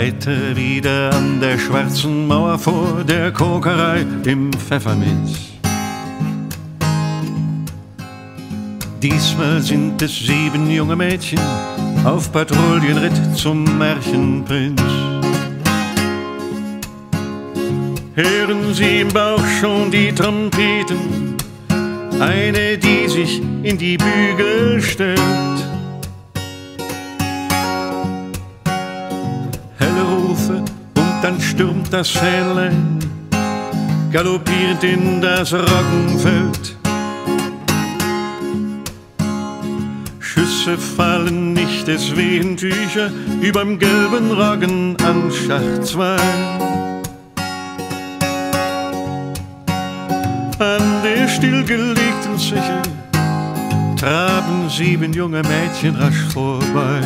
reite wieder an der schwarzen Mauer vor der Kokerei im Pfefferminz. Diesmal sind es 7 junge Mädchen auf Patrouillenritt zum Märchenprinz. Hören Sie im Bauch schon die Trompeten, eine, die sich in die Bügel stellt. Helle Rufe und dann stürmt das Fähnlein galoppierend in das Roggenfeld. Schüsse fallen nicht, es wehen Tücher überm gelben Roggen an Schacht 2. An der stillgelegten Zeche traben 7 junge Mädchen rasch vorbei.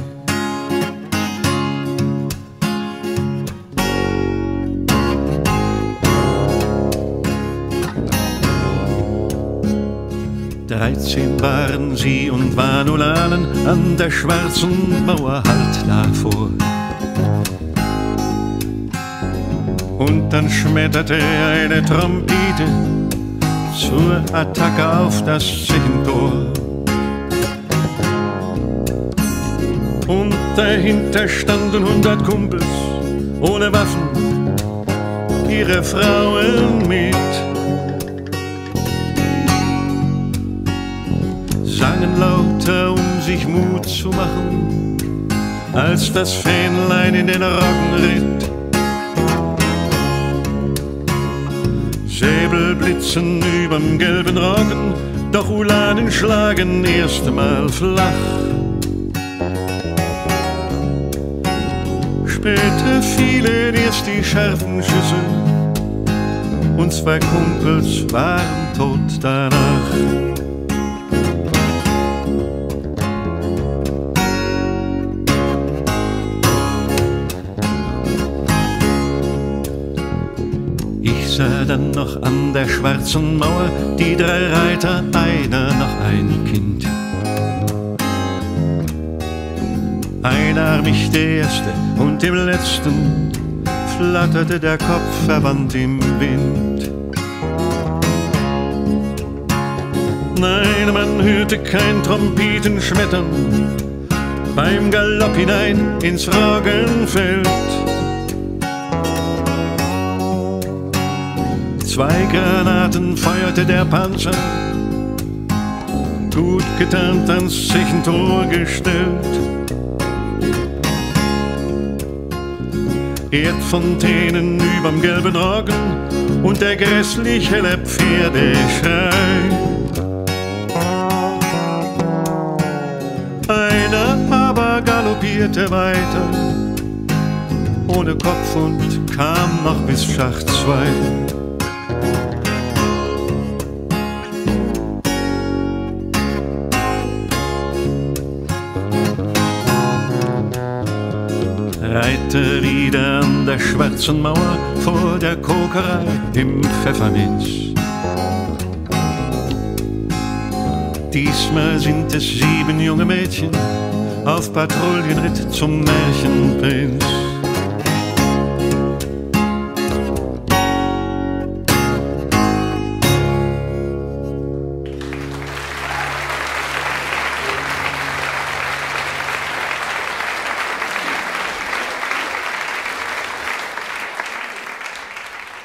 Dreizehn waren sie und Vanulanen an der schwarzen Mauer halt davor. Und dann schmetterte eine Trompete zur Attacke auf das Zechentor. Und dahinter standen 100 Kumpels ohne Waffen, ihre Frauen mit. Sangen lauter, um sich Mut zu machen, als das Fähnlein in den Roggen ritt. Säbel blitzen überm gelben Roggen, doch Ulanen schlagen erstmal flach. Später fielen erst die scharfen Schüsse und 2 Kumpels waren tot danach. Ich sah dann noch an der schwarzen Mauer die 3 Reiter, einer noch ein Kind. Einarmig der erste und dem letzten flatterte der Kopf verwandt im Wind. Nein, man hörte kein Trompeten schmettern beim Galopp hinein ins Roggenfeld. 2 Granaten feuerte der Panzer, gut getarnt ans Zechentor gestellt. Erdfontänen überm gelben Roggen und der grässlich helle Pferdeschrei. Einer aber galoppierte weiter, ohne Kopf und kam noch bis Schacht 2. Reite wieder an der schwarzen Mauer vor der Kokerei im Pfefferminz. Diesmal sind es 7 junge Mädchen auf Patrouillenritt zum Märchenprinz.